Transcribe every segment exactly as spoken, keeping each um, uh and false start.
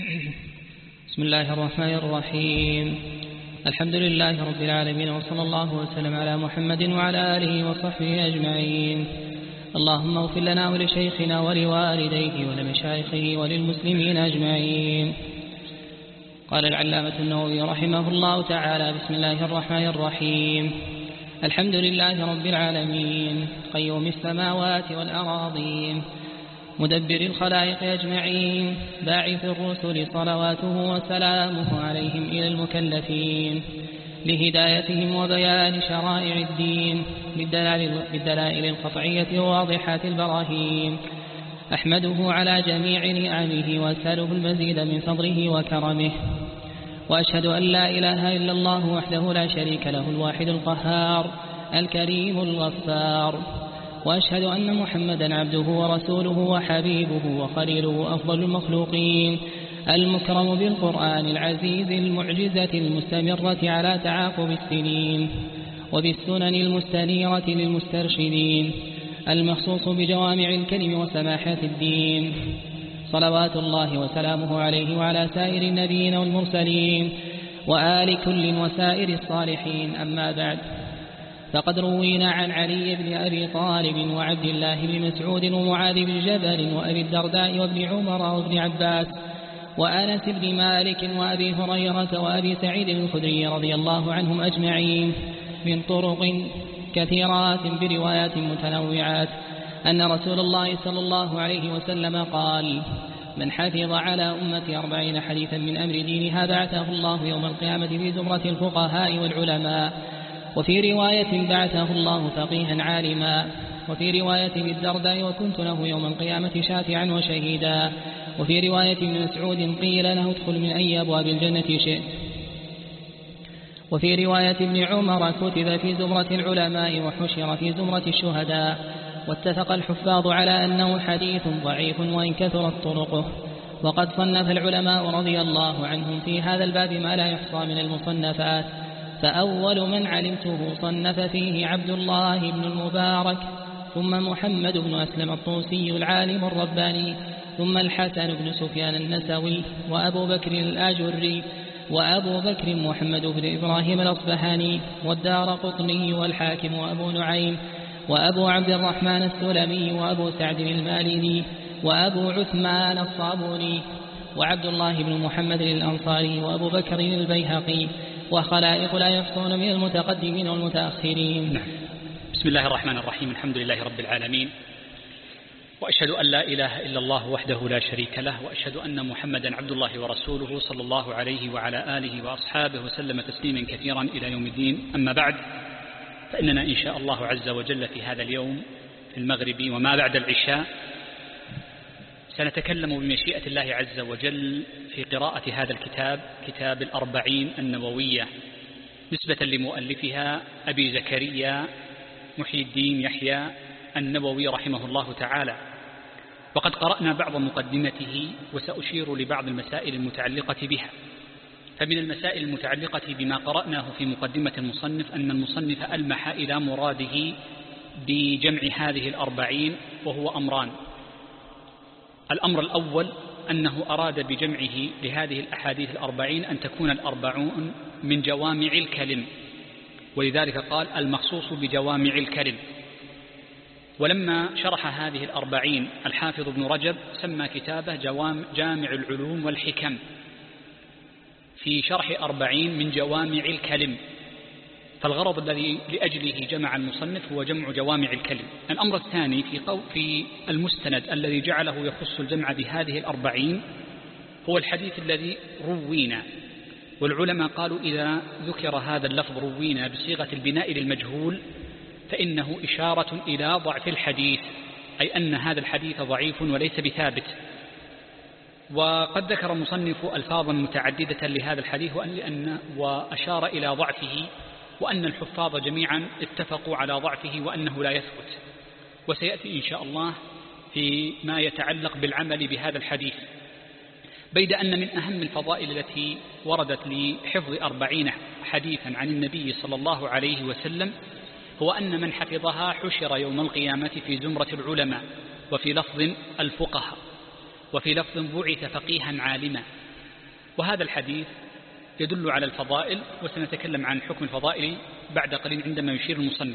بسم الله الرحمن الرحيم. الحمد لله رب العالمين، وصلى الله وسلم على محمد وعلى آله وصحبه أجمعين. اللهم اغفر لنا ولشيخنا ولوالديه ولمشايخه وللمسلمين أجمعين. قال العلامة النووي رحمه الله تعالى: بسم الله الرحمن الرحيم. الحمد لله رب العالمين، قيوم السماوات والأراضين، مدبر الخلائق أجمعين، باعث الرسل صلواته وسلامه عليهم إلى المكلفين لهدايتهم وبيان شرائع الدين بالدلائل القطعية وواضحات البراهين. أحمده على جميع نعمه وأسأله المزيد من فضله وكرمه، وأشهد أن لا إله إلا الله وحده لا شريك له الواحد القهار الكريم الغفار، وأشهد أن محمدا عبده ورسوله وحبيبه وخليله أفضل المخلوقين، المكرم بالقرآن العزيز المعجزة المستمرة على تعاقب السنين وبالسنن المستنيرة للمسترشدين، المخصوص بجوامع الكلم وسماحات الدين، صلوات الله وسلامه عليه وعلى سائر النبيين والمرسلين وآل كل وسائر الصالحين. أما بعد، فقد روينا عن علي بن أبي طالب وعبد الله بن مسعود ومعاذ بن جبل وأبي الدرداء وابن عمر وابن عباس وأنس بن مالك وأبي هريرة وأبي سعيد الخدري رضي الله عنهم أجمعين من طرق كثيرات بروايات متنوعات أن رسول الله صلى الله عليه وسلم قال: من حفظ على أمة أربعين حديثا من أمر دينها بعثه الله يوم القيامة في زمرة الفقهاء والعلماء. وفي رواية بعثه الله فقيها عالما. وفي رواية بالدرداء: وكنت له يوم القيامة شافعا وشهيدا. وفي رواية ابن مسعود: قيل له ادخل من أي أبواب الجنة شئت. وفي رواية ابن عمر: كتب في زمرة العلماء وحشر في زمرة الشهداء. واتفق الحفاظ على أنه حديث ضعيف وإن كثرت طرقه. وقد صنف العلماء رضي الله عنهم في هذا الباب ما لا يحصى من المصنفات، فأول من علمته صنف فيه عبد الله بن المبارك، ثم محمد بن أسلم الطوسي العالم الرباني، ثم الحسن بن سفيان النسوي، وأبو بكر الآجري، وأبو بكر محمد بن إبراهيم الأصبهاني، والدارقطني، والحاكم، وأبو نعيم، وأبو عبد الرحمن السلمي، وأبو سعد الماليني، وأبو عثمان الصابوني، وعبد الله بن محمد الأنصاري، وأبو بكر البيهقي، وخلائق لا يحصون من المتقدمين والمتأخرين. نعم. بسم الله الرحمن الرحيم. الحمد لله رب العالمين، وأشهد أن لا إله إلا الله وحده لا شريك له، وأشهد أن محمدا عبد الله ورسوله صلى الله عليه وعلى آله وأصحابه وسلم تسليما كثيرا إلى يوم الدين. أما بعد، فإننا إن شاء الله عز وجل في هذا اليوم في المغرب وما بعد العشاء سنتكلم بمشيئة الله عز وجل في قراءة هذا الكتاب، كتاب الأربعين النووية، نسبة لمؤلفها أبي زكريا محي الدين يحيى النووي رحمه الله تعالى. وقد قرأنا بعض مقدمته، وسأشير لبعض المسائل المتعلقة بها. فمن المسائل المتعلقة بما قرأناه في مقدمة المصنف أن المصنف ألمح إلى مراده بجمع هذه الأربعين، وهو أمران. الأمر الأول أنه أراد بجمعه لهذه الأحاديث الأربعين أن تكون الأربعون من جوامع الكلم، ولذلك قال المخصوص بجوامع الكلم. ولما شرح هذه الأربعين الحافظ ابن رجب سمى كتابه جامع العلوم والحكم في شرح أربعين من جوامع الكلم. فالغرض الذي لأجله جمع المصنف هو جمع جوامع الكلم. الأمر الثاني في, قو في المستند الذي جعله يخص الجمع بهذه الأربعين هو الحديث الذي روينا. والعلماء قالوا إذا ذكر هذا اللفظ روينا بصيغة البناء للمجهول فإنه إشارة إلى ضعف الحديث، أي أن هذا الحديث ضعيف وليس بثابت. وقد ذكر المصنف ألفاظا متعددة لهذا الحديث وأن وأشار إلى ضعفه، وأن الحفاظ جميعا اتفقوا على ضعفه وأنه لا يثبت. وسيأتي إن شاء الله في ما يتعلق بالعمل بهذا الحديث. بيد أن من أهم الفضائل التي وردت لحفظ أربعين حديثا عن النبي صلى الله عليه وسلم هو أن من حفظها حشر يوم القيامة في زمرة العلماء، وفي لفظ الفقهاء، وفي لفظ بعث فقيها عالما. وهذا الحديث يدل على الفضائل، وسنتكلم عن حكم الفضائل بعد قليل عندما يشير المصنف.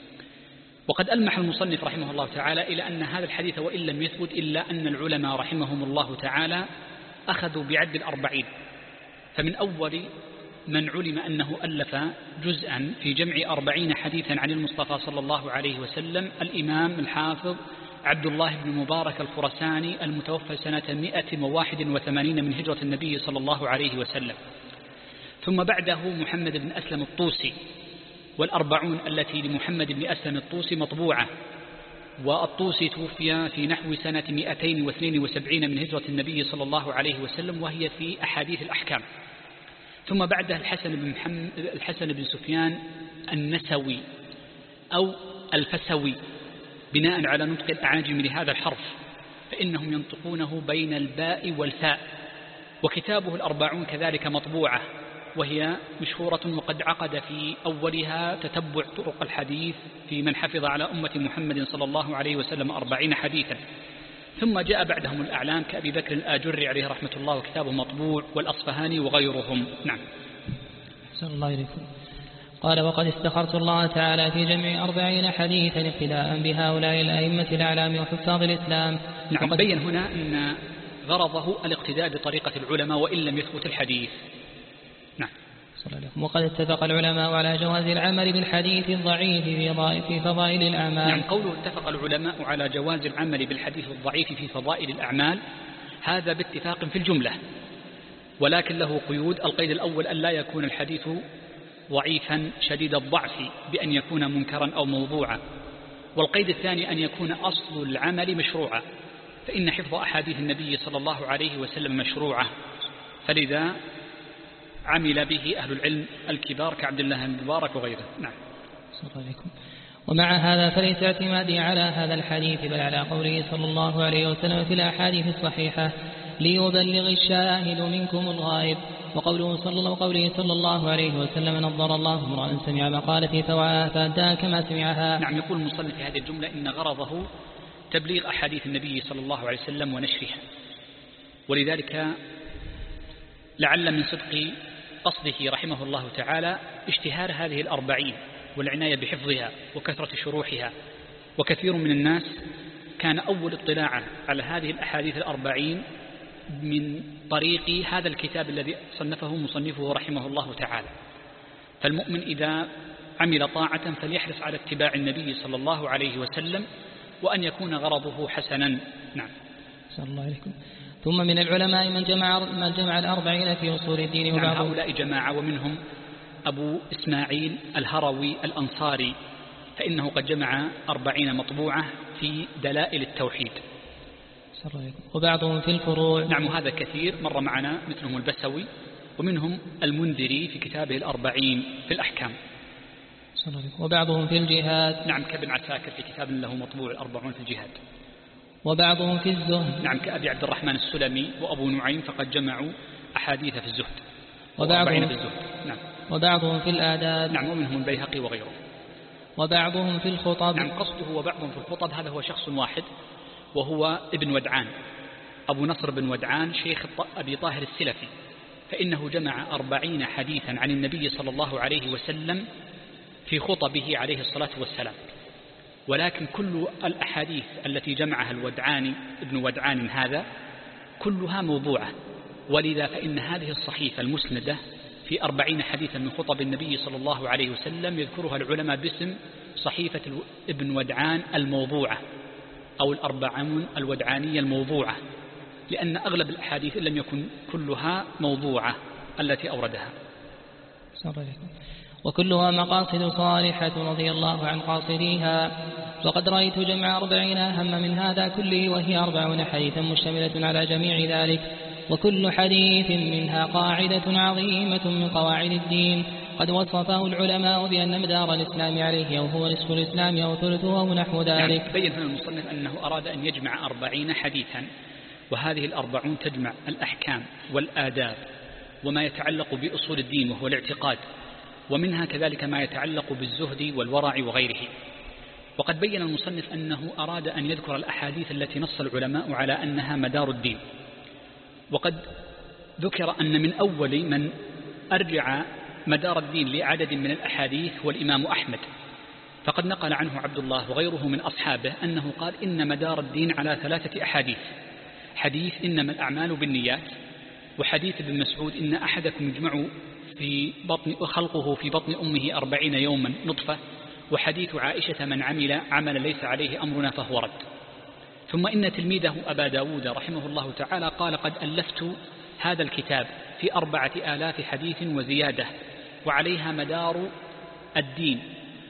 وقد ألمح المصنف رحمه الله تعالى إلى أن هذا الحديث وإن لم يثبت إلا أن العلماء رحمهم الله تعالى أخذوا بعد الأربعين، فمن أول من علم أنه ألف جزءا في جمع أربعين حديثا عن المصطفى صلى الله عليه وسلم الإمام الحافظ عبد الله بن مبارك الخرساني المتوفى سنة مئة وواحد وثمانين من هجرة النبي صلى الله عليه وسلم. ثم بعده محمد بن أسلم الطوسي، والأربعون التي لمحمد بن أسلم الطوسي مطبوعة، والطوسي توفي في نحو سنة مئتين واثنين وسبعين من هجرة النبي صلى الله عليه وسلم، وهي في أحاديث الأحكام. ثم بعده الحسن بن, محمد الحسن بن سفيان النسوي أو الفسوي، بناء على نطق الأعاجم لهذا الحرف، فإنهم ينطقونه بين الباء والفاء. وكتابه الأربعون كذلك مطبوعة، وهي مشهورة، وقد عقد في أولها تتبع طرق الحديث في من حفظ على أمة محمد صلى الله عليه وسلم أربعين حديثا. ثم جاء بعدهم الأعلام كأبي بكر الآجري عليه رحمة الله وكتابه مطبوع، والأصفهاني وغيرهم. نعم. أحسن الله إليكم. قال: وقد استخرت الله تعالى في جمع أربعين حديثا اقتداء بهؤلاء الأئمة الأعلام وحفاظ الإسلام. نعم. بين هنا أن غرضه الاقتداء بطريقة العلماء وإن لم يثبت الحديث. نعم. وقد اتفق العلماء على جواز العمل بالحديث الضعيف في فضائل الأعمال. نعم. قوله اتفق العلماء على جواز العمل بالحديث الضعيف في فضائل الأعمال، هذا باتفاق في الجملة، ولكن له قيود. القيد الأول أن لا يكون الحديث ضعيفا شديد الضعف بأن يكون منكرا أو موضوعا. والقيد الثاني أن يكون أصل العمل مشروعا، فإن حفظ أحاديث النبي صلى الله عليه وسلم مشروعة، فلذا عمل به أهل العلم الكبار كعبد الله بن مبارك وغيره. نعم. ومع هذا فليس اعتمادي على هذا الحديث بل على قوله صلى الله عليه وسلم في الأحاديث الصحيحة: ليبلغ الشاهد منكم الغائب. وقوله صلى الله, وقوله صلى الله عليه وسلم: نظر الله امرأ سمع مقالتي فأداها كما سمعها. نعم. يقول المصنف في هذه الجملة إن غرضه تبليغ أحاديث النبي صلى الله عليه وسلم ونشرها، ولذلك لعل من صدق قصده رحمه الله تعالى اشتهار هذه الأربعين والعناية بحفظها وكثرة شروحها. وكثير من الناس كان أول اطلاع على هذه الأحاديث الأربعين من طريق هذا الكتاب الذي صنفه مصنفه رحمه الله تعالى. فالمؤمن إذا عمل طاعة فليحرص على اتباع النبي صلى الله عليه وسلم، وأن يكون غرضه حسنا. نعم. صلى الله عليكم. ثم من العلماء من جمع, من جمع الأربعين في أصول الدين. نعم. هؤلاء جماعة، ومنهم أبو إسماعيل الهروي الأنصاري، فإنه قد جمع أربعين مطبوعة في دلائل التوحيد. وبعضهم في الفروع. نعم. هذا كثير مر معنا، مثلهم البسوي، ومنهم المنذري في كتابه الأربعين في الأحكام. وبعضهم في الجهاد. نعم. كابن عساكر في كتاب له مطبوع الأربعون في الجهاد. وبعضهم في الزهد. نعم. كأبي عبد الرحمن السلمي وأبو نعيم، فقد جمعوا أحاديث في الزهد. وبعضهم في الزهد. نعم. وبعضهم في الآداب. نعم. ومنهم البيهقي وغيره. وبعضهم في الخطب. نعم. قصده وبعضهم في الخطب هذا هو شخص واحد، وهو ابن ودعان، أبو نصر بن ودعان شيخ أبي طاهر السلفي، فإنه جمع أربعين حديثا عن النبي صلى الله عليه وسلم في خطبه عليه الصلاة والسلام. ولكن كل الأحاديث التي جمعها الودعاني ابن ودعان هذا كلها موضوعة، ولذا فإن هذه الصحيفة المسندة في أربعين حديثا من خطب النبي صلى الله عليه وسلم يذكرها العلماء باسم صحيفة ابن ودعان الموضوعة، أو الأربعون الودعانية الموضوعة، لأن أغلب الأحاديث لم يكن كلها موضوعة التي أوردها. وكلها مقاصد صالحة رضي الله عن قاصديها. وقد رأيت جمع أربعين أهم من هذا كله، وهي أربعون حديثا مشتملة على جميع ذلك، وكل حديث منها قاعدة عظيمة من قواعد الدين قد وصفه العلماء بأن مدار الإسلام عليه، أو هو نصف الإسلام أو ثلثه أو نحو ذلك. يعني بين هنا المصنف أنه أراد أن يجمع أربعين حديثا، وهذه الأربعون تجمع الأحكام والآداب وما يتعلق بأصول الدين وهو الاعتقاد، ومنها كذلك ما يتعلق بالزهد والورع وغيره. وقد بين المصنف أنه أراد أن يذكر الأحاديث التي نص العلماء على أنها مدار الدين. وقد ذكر أن من أول من أرجع مدار الدين لعدد من الأحاديث هو الإمام أحمد، فقد نقل عنه عبد الله وغيره من أصحابه أنه قال إن مدار الدين على ثلاثة أحاديث: حديث إنما الأعمال بالنيات، وحديث ابن مسعود إن أحدكم يجمع في بطن خلقه في بطن أمه أربعين يوما نطفة، وحديث عائشة من عمل عمل ليس عليه أمرنا فهو رد. ثم إن تلميذه أبا داود رحمه الله تعالى قال: قد ألفت هذا الكتاب في أربعة آلاف حديث وزيادة، وعليها مدار الدين،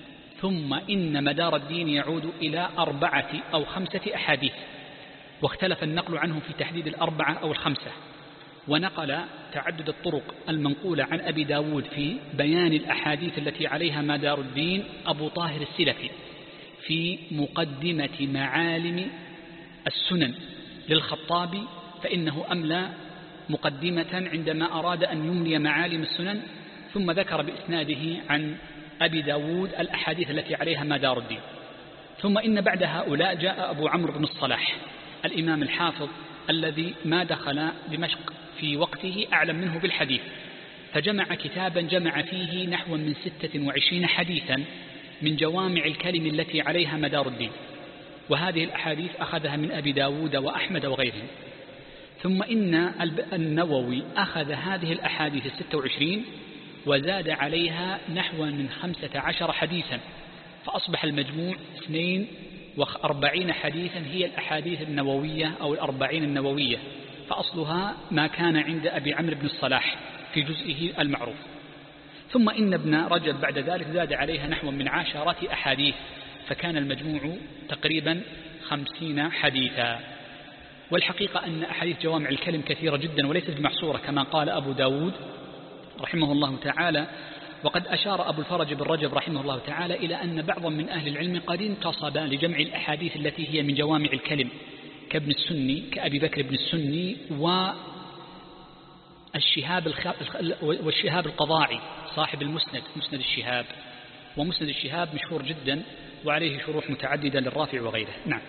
ثم إن مدار الدين يعود إلى أربعة أو خمسة أحاديث، واختلف النقل عنه في تحديد الأربعة أو الخمسة. ونقل تعدد الطرق المنقولة عن أبي داود في بيان الأحاديث التي عليها مدار الدين أبو طاهر السلفي في مقدمة معالم السنن للخطابي، فإنه أملى مقدمة عندما أراد أن يملي معالم السنن، ثم ذكر بإسناده عن أبي داود الأحاديث التي عليها مدار الدين. ثم إن بعد هؤلاء جاء أبو عمرو بن الصلاح الإمام الحافظ الذي ما دخل دمشق في وقته أعلم منه بالحديث، فجمع كتابا جمع فيه نحو من ستة وعشرين حديثا من جوامع الكلم التي عليها مدار الدين، وهذه الأحاديث أخذها من أبي داود وأحمد وغيرهم. ثم إن النووي أخذ هذه الأحاديث الستة وعشرين وزاد عليها نحو من خمسة عشر حديثا، فأصبح المجموع اثنين وأربعين حديثا هي الأحاديث النووية أو الأربعين النووية، فأصلها ما كان عند أبي عمرو بن الصلاح في جزئه المعروف. ثم إن ابن رجب بعد ذلك زاد عليها نحو من عشرات أحاديث، فكان المجموع تقريبا خمسين حديثا. والحقيقة أن أحاديث جوامع الكلم كثيرة جدا وليست بمحصورة كما قال أبو داود رحمه الله تعالى. وقد أشار أبو الفرج بن رجب رحمه الله تعالى إلى أن بعضا من أهل العلم قد انتصب لجمع الأحاديث التي هي من جوامع الكلم كابن السني كأبي بكر بن السني والشهاب والشهاب القضاعي صاحب المسند مسند الشهاب، ومسند الشهاب مشهور جدا وعليه شروح متعددة للرافع وغيره. نعم.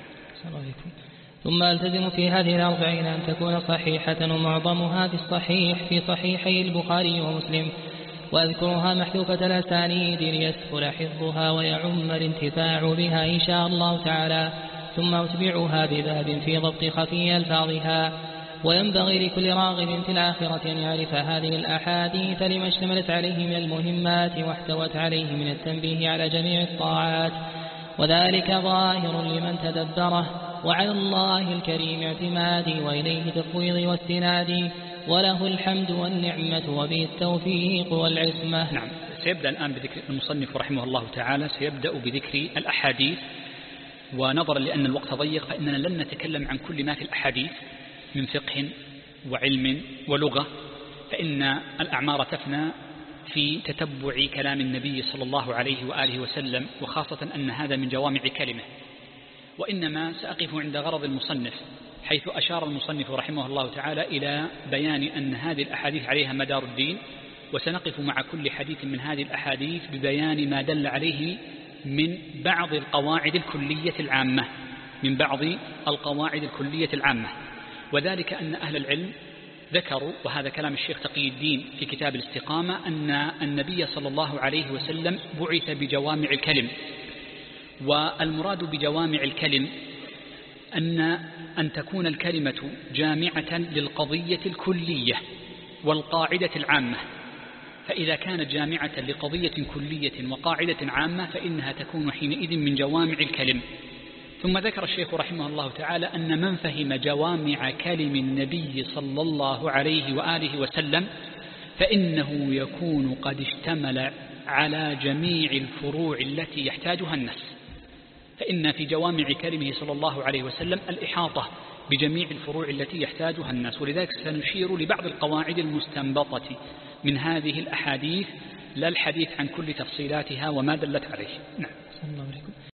ثم ألتزم في هذه الأربعين أن تكون صحيحة، ومعظمها في الصحيح في صحيحي البخاري ومسلم، وأذكرها محذوفة الأسانيد ليسهل حفظها ويعم الانتفاع بها إن شاء الله تعالى، ثم أتبعها بذهب في ضبط خفي ألفاظها. وينبغي لكل راغب في الآخرة أن يعرف هذه الأحاديث لما اشتملت عليه من المهمات واحتوت عليه من التنبيه على جميع الطاعات، وذلك ظاهر لمن تدبره، وعلى الله الكريم اعتمادي وإليه تفويضي واستنادي، وله الحمد والنعمة وبه التوفيق والعصمة. نعم. سيبدأ الآن بذكر المصنف رحمه الله تعالى، سيبدأ بذكر الأحاديث، ونظرا لأن الوقت ضيق فإننا لن نتكلم عن كل ما في الأحاديث من فقه وعلم ولغة، فإن الأعمار تفنى في تتبع كلام النبي صلى الله عليه وآله وسلم، وخاصة أن هذا من جوامع كلمه. وإنما سأقف عند غرض المصنف، حيث أشار المصنف رحمه الله تعالى إلى بيان أن هذه الأحاديث عليها مدار الدين، وسنقف مع كل حديث من هذه الأحاديث ببيان ما دل عليه من بعض القواعد الكلية العامة من بعض القواعد الكلية العامة وذلك أن أهل العلم ذكروا، وهذا كلام الشيخ تقي الدين في كتاب الاستقامة، أن النبي صلى الله عليه وسلم بعث بجوامع الكلم. والمراد بجوامع الكلم أن أن تكون الكلمة جامعة للقضية الكلية والقاعدة العامة، فإذا كانت جامعة لقضية كلية وقاعدة عامة فإنها تكون حينئذ من جوامع الكلم. ثم ذكر الشيخ رحمه الله تعالى أن من فهم جوامع كلم النبي صلى الله عليه وآله وسلم فإنه يكون قد اشتمل على جميع الفروع التي يحتاجها الناس، فإن في جوامع كلمه صلى الله عليه وسلم الإحاطة بجميع الفروع التي يحتاجها الناس. ولذلك سنشير لبعض القواعد المستنبطة من هذه الأحاديث، لا الحديث عن كل تفصيلاتها وما دلت عليه. نعم.